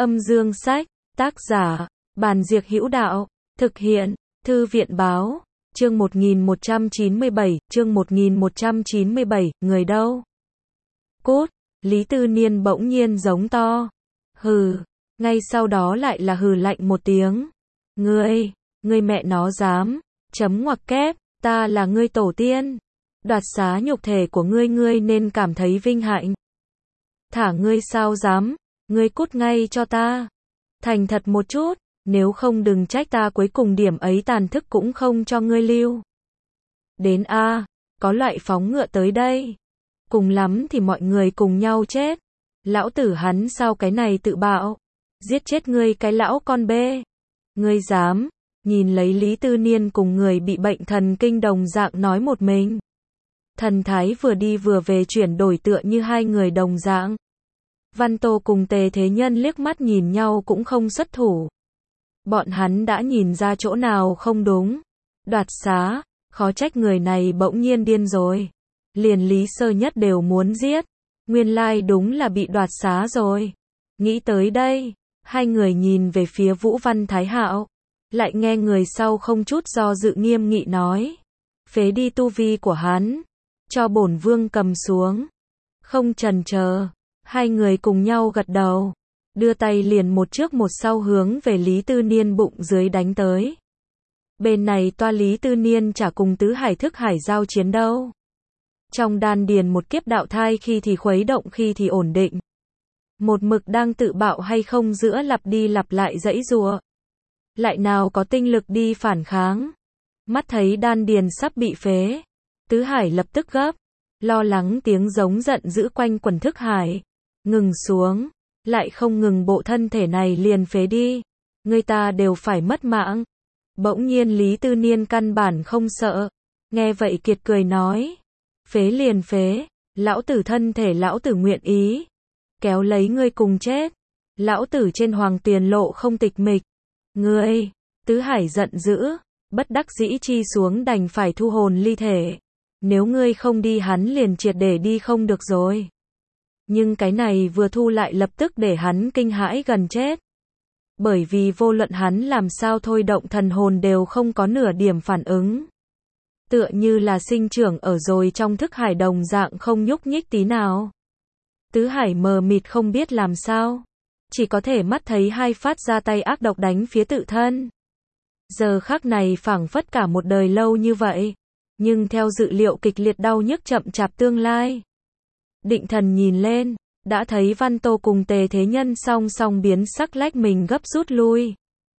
Âm dương sách, tác giả, Bàn Diệc Hữu Đạo, thực hiện, Thư viện báo, chương 1197, người đâu? Cút, Lý Tư Niên bỗng nhiên giống to. Hừ, ngay sau đó lại là hừ lạnh một tiếng. Ngươi mẹ nó dám, chấm ngoặc kép, ta là ngươi tổ tiên. Đoạt xá nhục thể của ngươi nên cảm thấy vinh hạnh. Thả ngươi sao dám, ngươi cút ngay cho ta. Thành thật một chút, nếu không đừng trách ta cuối cùng điểm ấy tàn thức cũng không cho ngươi lưu. Đến a, có loại phóng ngựa tới đây. Cùng lắm thì mọi người cùng nhau chết. Lão tử hắn sao cái này tự bạo. Giết chết ngươi cái lão con bê. Ngươi dám, nhìn lấy Lý Tư Niên cùng người bị bệnh thần kinh đồng dạng nói một mình. Thần thái vừa đi vừa về chuyển đổi tựa như hai người đồng dạng. Văn Tô cùng Tề Thế Nhân liếc mắt nhìn nhau cũng không xuất thủ. Bọn hắn đã nhìn ra chỗ nào không đúng. Đoạt xá, khó trách người này bỗng nhiên điên rồi. Liền Lý Sơ Nhất đều muốn giết. Nguyên lai đúng là bị đoạt xá rồi. Nghĩ tới đây, hai người nhìn về phía Vũ Văn Thái Hạo. Lại nghe người sau không chút do dự nghiêm nghị nói. Phế đi tu vi của hắn. Cho bổn vương cầm xuống. Không chần chờ. Hai người cùng nhau gật đầu. Đưa tay liền một trước một sau hướng về Lý Tư Niên bụng dưới đánh tới. Bên này toa Lý Tư Niên chả cùng tứ hải thức hải giao chiến đâu. Trong đan điền một kiếp đạo thai khi thì khuấy động khi thì ổn định. Một mực đang tự bạo hay không giữa lặp đi lặp lại giãy giụa. Lại nào có tinh lực đi phản kháng. Mắt thấy đan điền sắp bị phế. Tứ hải lập tức gấp. Lo lắng tiếng giống giận dữ quanh quần thức hải. Ngừng xuống. Lại không ngừng bộ thân thể này liền phế đi. Người ta đều phải mất mạng. Bỗng nhiên Lý Tư Niên căn bản không sợ. Nghe vậy kiệt cười nói. Phế liền phế. Lão tử thân thể lão tử nguyện ý. Kéo lấy ngươi cùng chết. Lão tử trên hoàng tuyền lộ không tịch mịch. Ngươi. Tứ hải giận dữ. Bất đắc dĩ chi xuống đành phải thu hồn ly thể. Nếu ngươi không đi hắn liền triệt để đi không được rồi. Nhưng cái này vừa thu lại lập tức để hắn kinh hãi gần chết. Bởi vì vô luận hắn làm sao thôi động thần hồn đều không có nửa điểm phản ứng. Tựa như là sinh trưởng ở rồi trong thức hải đồng dạng không nhúc nhích tí nào. Tứ hải mờ mịt không biết làm sao. Chỉ có thể mắt thấy hai phát ra tay ác độc đánh phía tự thân. Giờ khắc này phảng phất cả một đời lâu như vậy. Nhưng theo dự liệu kịch liệt đau nhức chậm chạp tương lai. Định thần nhìn lên, đã thấy Văn Tô cùng Tề Thế Nhân song song biến sắc lách mình gấp rút lui.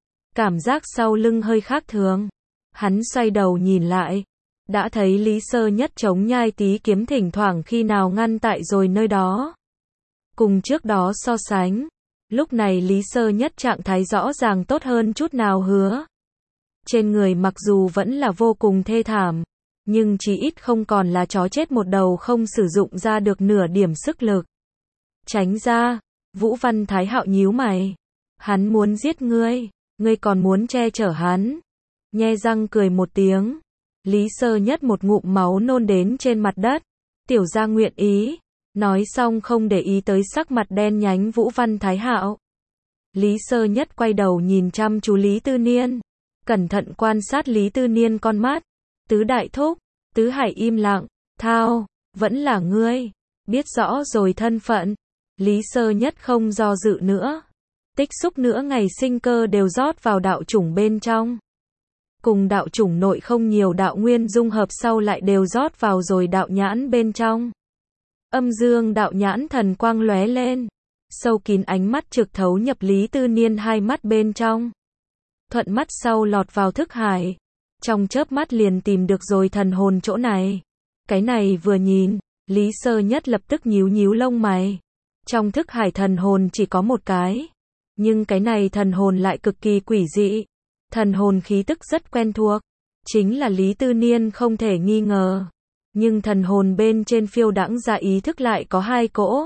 Cảm giác sau lưng hơi khác thường. Hắn xoay đầu nhìn lại. Đã thấy Lý Sơ Nhất chống nhai tí kiếm thỉnh thoảng khi nào ngăn tại rồi nơi đó. Cùng trước đó so sánh. Lúc này Lý Sơ Nhất trạng thái rõ ràng tốt hơn chút nào hứa. Trên người mặc dù vẫn là vô cùng thê thảm. Nhưng chí ít không còn là chó chết một đầu không sử dụng ra được nửa điểm sức lực. Tránh ra, Vũ Văn Thái Hạo nhíu mày. Hắn muốn giết ngươi còn muốn che chở hắn. Nhe răng cười một tiếng. Lý Sơ Nhất một ngụm máu nôn đến trên mặt đất. Tiểu gia nguyện ý. Nói xong không để ý tới sắc mặt đen nhánh Vũ Văn Thái Hạo. Lý Sơ Nhất quay đầu nhìn chăm chú Lý Tư Niên. Cẩn thận quan sát Lý Tư Niên con mắt. Tứ đại thúc, tứ hải im lặng, thao, vẫn là ngươi, biết rõ rồi thân phận. Lý Sơ Nhất không do dự nữa. Tích xúc nữa ngày sinh cơ đều rót vào đạo chủng bên trong. Cùng đạo chủng nội không nhiều đạo nguyên dung hợp sau lại đều rót vào rồi đạo nhãn bên trong. Âm dương đạo nhãn thần quang lóe lên. Sâu kín ánh mắt trực thấu nhập Lý Tư Niên hai mắt bên trong. Thuận mắt sau lọt vào thức hải. Trong chớp mắt liền tìm được rồi thần hồn chỗ này. Cái này vừa nhìn, Lý Sơ Nhất lập tức nhíu nhíu lông mày. Trong thức hải thần hồn chỉ có một cái. Nhưng cái này thần hồn lại cực kỳ quỷ dị. Thần hồn khí tức rất quen thuộc. Chính là Lý Tư Niên không thể nghi ngờ. Nhưng thần hồn bên trên phiêu đãng ra ý thức lại có hai cỗ.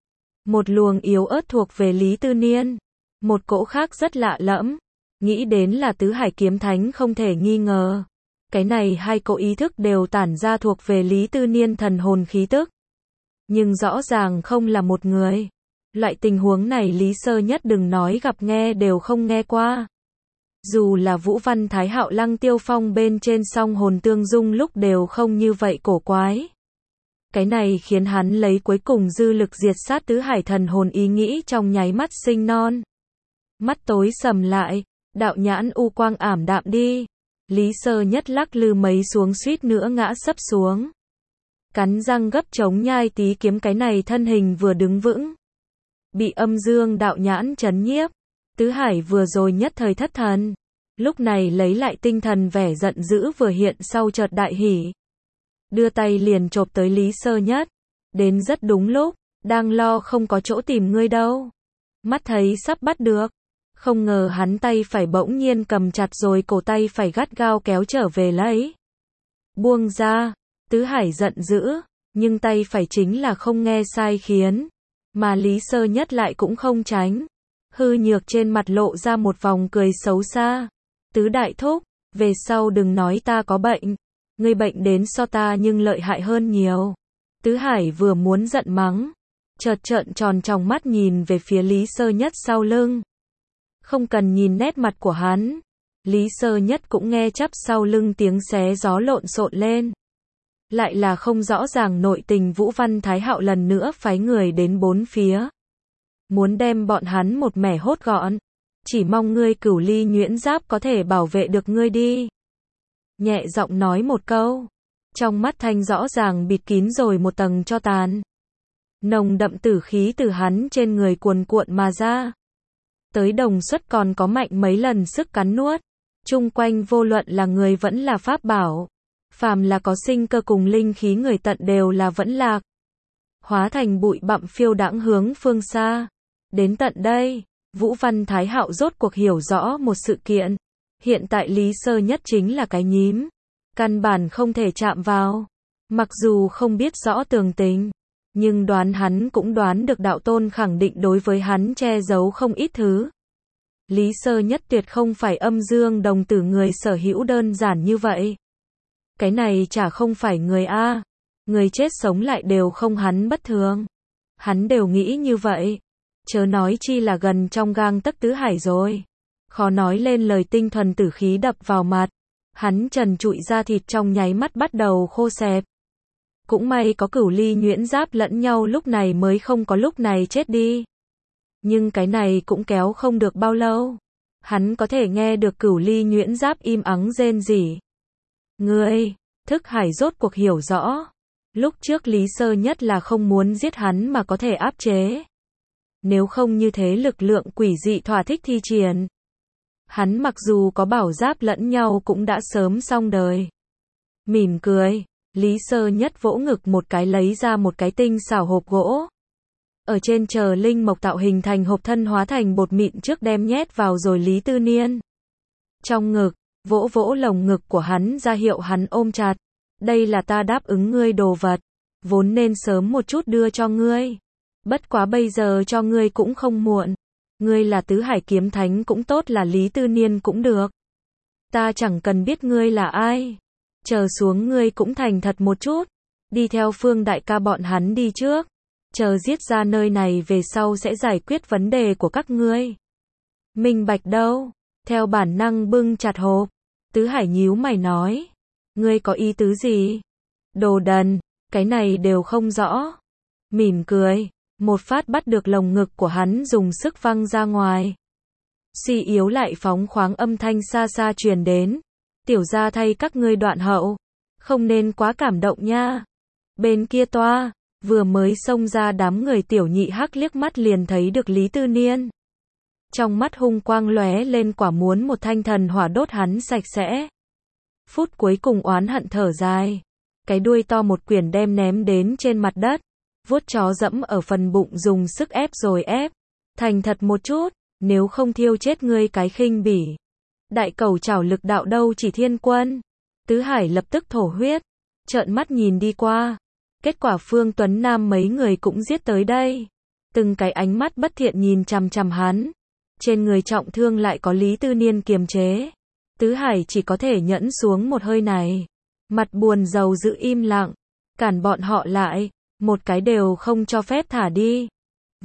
Một luồng yếu ớt thuộc về Lý Tư Niên. Một cỗ khác rất lạ lẫm. Nghĩ đến là tứ hải kiếm thánh không thể nghi ngờ. Cái này hai cỗ ý thức đều tản ra thuộc về Lý Tư Niên thần hồn khí tức. Nhưng rõ ràng không là một người. Loại tình huống này Lý Sơ Nhất đừng nói gặp nghe đều không nghe qua. Dù là Vũ Văn Thái Hạo Lăng Tiêu Phong bên trên song hồn tương dung lúc đều không như vậy cổ quái. Cái này khiến hắn lấy cuối cùng dư lực diệt sát tứ hải thần hồn ý nghĩ trong nháy mắt sinh non. Mắt tối sầm lại, đạo nhãn u quang ảm đạm đi. Lý Sơ Nhất lắc lư mấy xuống suýt nữa ngã sấp xuống. Cắn răng gấp chống nhai tí kiếm cái này thân hình vừa đứng vững. Bị âm dương đạo nhãn chấn nhiếp. Tứ hải vừa rồi nhất thời thất thần. Lúc này lấy lại tinh thần vẻ giận dữ vừa hiện sau chợt đại hỉ. Đưa tay liền chộp tới Lý Sơ Nhất. Đến rất đúng lúc, đang lo không có chỗ tìm ngươi đâu. Mắt thấy sắp bắt được. Không ngờ hắn tay phải bỗng nhiên cầm chặt rồi cổ tay phải gắt gao kéo trở về lấy. Buông ra, Tứ Hải giận dữ, nhưng tay phải chính là không nghe sai khiến. Mà Lý Sơ Nhất lại cũng không tránh. Hư nhược trên mặt lộ ra một vòng cười xấu xa. Tứ đại thúc, về sau đừng nói ta có bệnh. Ngươi bệnh đến so ta nhưng lợi hại hơn nhiều. Tứ Hải vừa muốn giận mắng. Chợt trợn tròn tròng mắt nhìn về phía Lý Sơ Nhất sau lưng. Không cần nhìn nét mặt của hắn. Lý Sơ Nhất cũng nghe chắp sau lưng tiếng xé gió lộn xộn lên. Lại là không rõ ràng nội tình Vũ Văn Thái Hạo lần nữa phái người đến bốn phía. Muốn đem bọn hắn một mẻ hốt gọn. Chỉ mong ngươi Cửu Ly nhuyễn giáp có thể bảo vệ được ngươi đi. Nhẹ giọng nói một câu. Trong mắt Thanh rõ ràng bịt kín rồi một tầng tro tàn. Nồng đậm tử khí từ hắn trên người cuồn cuộn mà ra. Tới đồng suất còn có mạnh mấy lần sức cắn nuốt. Chung quanh vô luận là người vẫn là pháp bảo. Phàm là có sinh cơ cùng linh khí người tận đều là vẫn lạc. Hóa thành bụi bặm phiêu đãng hướng phương xa. Đến tận đây, Vũ Văn Thái Hạo rốt cuộc hiểu rõ một sự kiện. Hiện tại Lý Sơ Nhất chính là cái nhím. Căn bản không thể chạm vào. Mặc dù không biết rõ tường tình. Nhưng đoán hắn cũng đoán được đạo tôn khẳng định đối với hắn che giấu không ít thứ. Lý Sơ Nhất tuyệt không phải âm dương đồng tử người sở hữu đơn giản như vậy. Cái này chả không phải người A. Người chết sống lại đều không hắn bất thường. Hắn đều nghĩ như vậy. Chớ nói chi là gần trong gang tấc Tứ Hải rồi. Khó nói lên lời tinh thuần tử khí đập vào mặt. Hắn trần trụi da thịt trong nháy mắt bắt đầu khô xẹp. Cũng may có Cửu Ly nhuyễn giáp lẫn nhau lúc này mới không có lúc này chết đi. Nhưng cái này cũng kéo không được bao lâu. Hắn có thể nghe được Cửu Ly nhuyễn giáp im ắng rên rỉ. Ngươi, Thức Hải rốt cuộc hiểu rõ. Lúc trước Lý Sơ Nhất là không muốn giết hắn mà có thể áp chế. Nếu không như thế lực lượng quỷ dị thỏa thích thi triển. Hắn mặc dù có bảo giáp lẫn nhau cũng đã sớm xong đời. Mỉm cười, Lý Sơ Nhất vỗ ngực một cái lấy ra một cái tinh xảo hộp gỗ. Ở trên chờ linh mộc tạo hình thành hộp thân hóa thành bột mịn trước đem nhét vào rồi Lý Tư Niên. Trong ngực, vỗ vỗ lồng ngực của hắn ra hiệu hắn ôm chặt. Đây là ta đáp ứng ngươi đồ vật. Vốn nên sớm một chút đưa cho ngươi. Bất quá bây giờ cho ngươi cũng không muộn. Ngươi là Tứ Hải kiếm thánh cũng tốt là Lý Tư Niên cũng được. Ta chẳng cần biết ngươi là ai. Chờ xuống ngươi cũng thành thật một chút. Đi theo Phương đại ca bọn hắn đi trước. Chờ giết ra nơi này về sau sẽ giải quyết vấn đề của các ngươi. Minh bạch đâu? Theo bản năng bưng chặt hộp. Tứ Hải nhíu mày nói. Ngươi có ý tứ gì? Đồ đần, cái này đều không rõ. Mỉm cười, một phát bắt được lồng ngực của hắn dùng sức văng ra ngoài. Suy yếu lại phóng khoáng âm thanh xa xa truyền đến. Tiểu gia thay các ngươi đoạn hậu. Không nên quá cảm động nha. Bên kia toa, vừa mới xông ra đám người Tiểu Nhị Hắc liếc mắt liền thấy được Lý Tư Niên. Trong mắt hung quang lóe lên quả muốn một thanh thần hỏa đốt hắn sạch sẽ. Phút cuối cùng oán hận thở dài. Cái đuôi to một quyển đem ném đến trên mặt đất. Vuốt chó dẫm ở phần bụng dùng sức ép rồi ép. Thành thật một chút, nếu không thiêu chết ngươi cái khinh bỉ. Đại cầu chảo lực đạo đâu chỉ thiên quân. Tứ Hải lập tức thổ huyết. Trợn mắt nhìn đi qua. Kết quả Phương Tuấn Nam mấy người cũng giết tới đây. Từng cái ánh mắt bất thiện nhìn chằm chằm hắn. Trên người trọng thương lại có Lý Tư Niên kiềm chế. Tứ Hải chỉ có thể nhẫn xuống một hơi này. Mặt buồn rầu giữ im lặng. Cản bọn họ lại. Một cái đều không cho phép thả đi.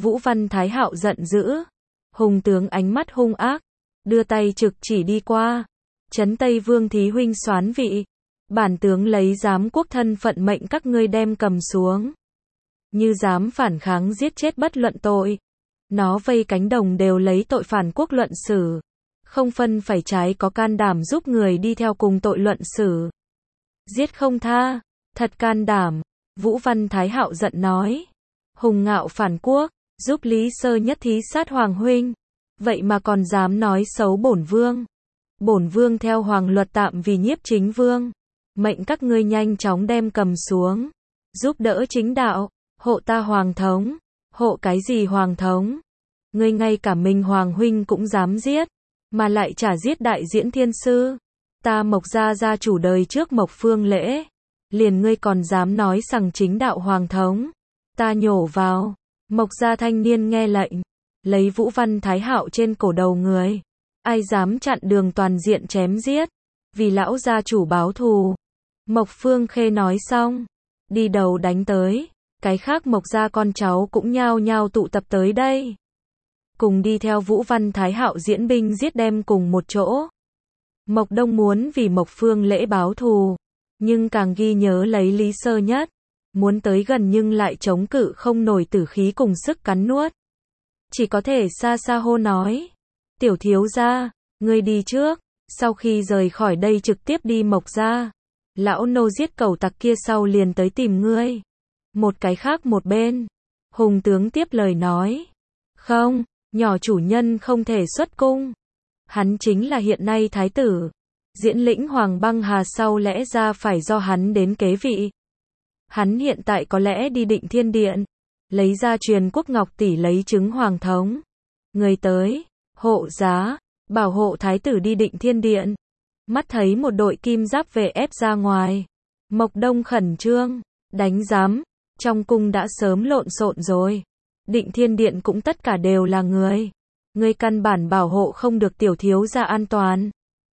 Vũ Văn Thái Hạo giận dữ. Hùng tướng ánh mắt hung ác, đưa tay trực chỉ đi qua. Trấn Tây Vương thí huynh soán vị. Bản tướng lấy giám quốc thân phận mệnh các ngươi đem cầm xuống. Như dám phản kháng giết chết bất luận tội. Nó vây cánh đồng đều lấy tội phản quốc luận xử. Không phân phải trái có can đảm giúp người đi theo cùng tội luận xử. Giết không tha, thật can đảm. Vũ Văn Thái Hạo giận nói. Hùng ngạo phản quốc, giúp Lý Sơ Nhất thí sát Hoàng huynh. Vậy mà còn dám nói xấu bổn vương. Bổn vương theo hoàng luật tạm vì nhiếp chính vương. Mệnh các ngươi nhanh chóng đem cầm xuống. Giúp đỡ chính đạo, hộ ta hoàng thống. Hộ cái gì hoàng thống? Ngươi ngay cả mình hoàng huynh cũng dám giết. Mà lại chả giết đại diễn thiên sư. Ta Mộc gia gia chủ đời trước Mộc Phương Lễ. Liền ngươi còn dám nói rằng chính đạo hoàng thống. Ta nhổ vào. Mộc gia thanh niên nghe lệnh. Lấy Vũ Văn Thái Hạo trên cổ đầu người. Ai dám chặn đường toàn diện chém giết. Vì lão gia chủ báo thù. Mộc Phương Khê nói xong. Đi đầu đánh tới. Cái khác Mộc gia con cháu cũng nhao nhao tụ tập tới đây. Cùng đi theo Vũ Văn Thái Hạo diễn binh giết đem cùng một chỗ. Mộc Đông muốn vì Mộc Phương Lễ báo thù. Nhưng càng ghi nhớ lấy Lý Sơ Nhất. Muốn tới gần nhưng lại chống cự không nổi tử khí cùng sức cắn nuốt. Chỉ có thể xa xa hô nói. Tiểu thiếu gia, ngươi đi trước. Sau khi rời khỏi đây trực tiếp đi Mộc gia. Lão nô giết cẩu tặc kia sau liền tới tìm ngươi. Một cái khác một bên. Hùng tướng tiếp lời nói. Không, nhỏ chủ nhân không thể xuất cung. Hắn chính là hiện nay thái tử. Diễn lĩnh Hoàng Băng Hà sau lẽ ra phải do hắn đến kế vị. Hắn hiện tại có lẽ đi Định Thiên Điện. Lấy ra truyền quốc ngọc tỷ lấy chứng hoàng thống. Người tới, hộ giá, bảo hộ thái tử đi Định Thiên Điện. Mắt thấy một đội kim giáp về ép ra ngoài. Mộc Đông khẩn trương, đánh giám. Trong cung đã sớm lộn xộn rồi. Định Thiên Điện cũng tất cả đều là người. Người căn bản bảo hộ không được tiểu thiếu gia an toàn.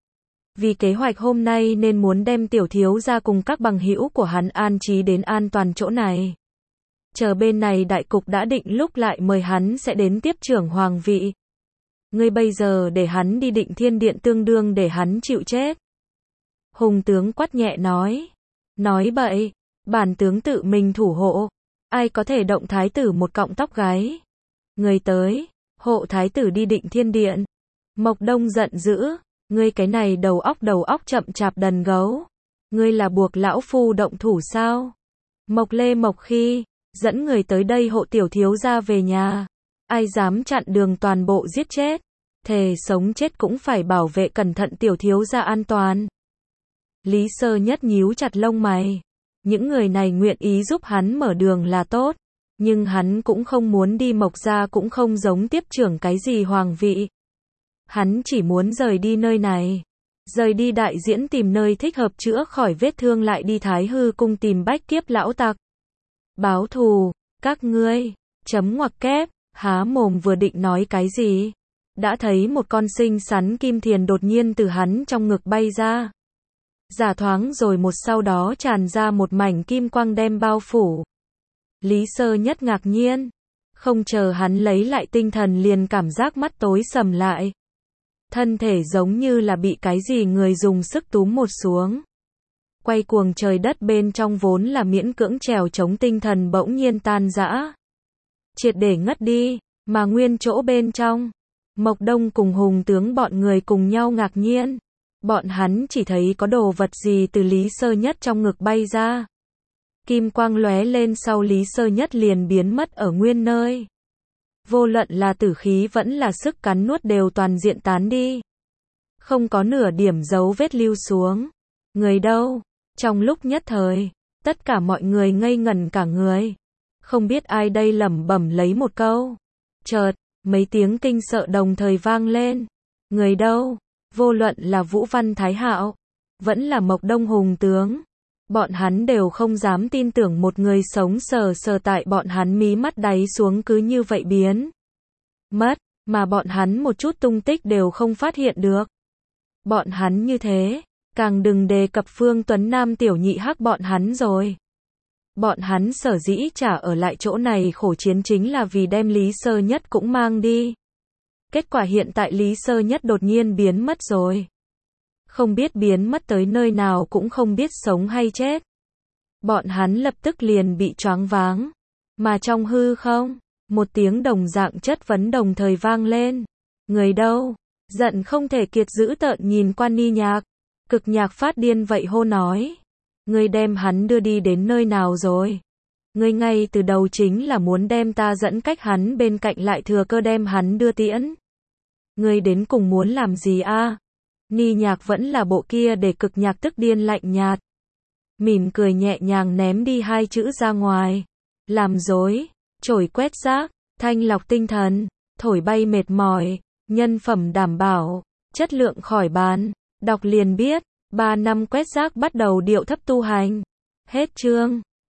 Vì kế hoạch hôm nay nên muốn đem tiểu thiếu gia cùng các bằng hữu của hắn an trí đến an toàn chỗ này. Chờ bên này đại cục đã định lúc lại mời hắn sẽ đến tiếp trưởng hoàng vị. Ngươi bây giờ để hắn đi Định Thiên Điện tương đương để hắn chịu chết. Hùng tướng quát nhẹ nói. Nói bậy, bản tướng tự mình thủ hộ. Ai có thể động thái tử một cọng tóc gáy. Người tới, hộ thái tử đi Định Thiên Điện. Mộc Đông giận dữ. Ngươi cái này đầu óc chậm chạp đần gấu. Ngươi là buộc lão phu động thủ sao? Mộc Lê Mộc Khi, dẫn người tới đây hộ tiểu thiếu gia về nhà. Ai dám chặn đường toàn bộ giết chết. Thề sống chết cũng phải bảo vệ cẩn thận tiểu thiếu gia an toàn. Lý Sơ Nhất nhíu chặt lông mày. Những người này nguyện ý giúp hắn mở đường là tốt. Nhưng hắn cũng không muốn đi Mộc gia cũng không giống tiếp trưởng cái gì hoàng vị. Hắn chỉ muốn rời đi nơi này. Rời đi đại diễn tìm nơi thích hợp chữa khỏi vết thương lại đi Thái Hư cung tìm bách kiếp lão tặc. Báo thù, các ngươi, chấm ngoặc kép, há mồm vừa định nói cái gì. Đã thấy một con xinh xắn kim thiền đột nhiên từ hắn trong ngực bay ra. Giả thoáng rồi một sau đó tràn ra một mảnh kim quang đem bao phủ. Lý Sơ Nhất ngạc nhiên. Không chờ hắn lấy lại tinh thần liền cảm giác mắt tối sầm lại. Thân thể giống như là bị cái gì người dùng sức túm một xuống. Quay cuồng trời đất bên trong vốn là miễn cưỡng trèo chống tinh thần bỗng nhiên tan rã. Triệt để ngất đi, mà nguyên chỗ bên trong. Mộc Đông cùng Hùng tướng bọn người cùng nhau ngạc nhiên. Bọn hắn chỉ thấy có đồ vật gì từ Lý Sơ Nhất trong ngực bay ra. Kim quang lóe lên sau Lý Sơ Nhất liền biến mất ở nguyên nơi. Vô luận là tử khí vẫn là sức cắn nuốt đều toàn diện tán đi. Không có nửa điểm dấu vết lưu xuống. Người đâu? Trong lúc nhất thời, tất cả mọi người ngây ngẩn cả người. Không biết ai đây lẩm bẩm lấy một câu. Chợt, mấy tiếng kinh sợ đồng thời vang lên. Người đâu? Vô luận là Vũ Văn Thái Hạo, vẫn là Mộc Đông Hùng tướng. Bọn hắn đều không dám tin tưởng một người sống sờ sờ tại bọn hắn mí mắt đáy xuống cứ như vậy biến mất, mà bọn hắn một chút tung tích đều không phát hiện được. Bọn hắn như thế, càng đừng đề cập Phương Tuấn Nam tiểu nhị hắc bọn hắn rồi. Bọn hắn sở dĩ chả ở lại chỗ này khổ chiến chính là vì đem Lý Sơ Nhất cũng mang đi. Kết quả hiện tại Lý Sơ Nhất đột nhiên biến mất rồi. Không biết biến mất tới nơi nào, cũng không biết sống hay chết. Bọn hắn lập tức liền bị choáng váng. Mà trong hư không, một tiếng đồng dạng chất vấn đồng thời vang lên. Người đâu? Giận không thể kiệt dữ tợn nhìn qua Ni Nhạc. Cực Nhạc phát điên vậy hô nói. Ngươi đem hắn đưa đi đến nơi nào rồi? Ngươi ngay từ đầu chính là muốn đem ta dẫn cách hắn bên cạnh, lại thừa cơ đem hắn đưa tiễn. Ngươi đến cùng muốn làm gì a? Ni Nhạc vẫn là bộ kia để Cực Nhạc tức điên lạnh nhạt. Mỉm cười nhẹ nhàng ném đi hai chữ ra ngoài. Làm dối, chổi quét rác, thanh lọc tinh thần, thổi bay mệt mỏi, nhân phẩm đảm bảo, chất lượng khỏi bàn. Đọc liền biết, 3 năm quét rác bắt đầu điệu thấp tu hành. Hết chương.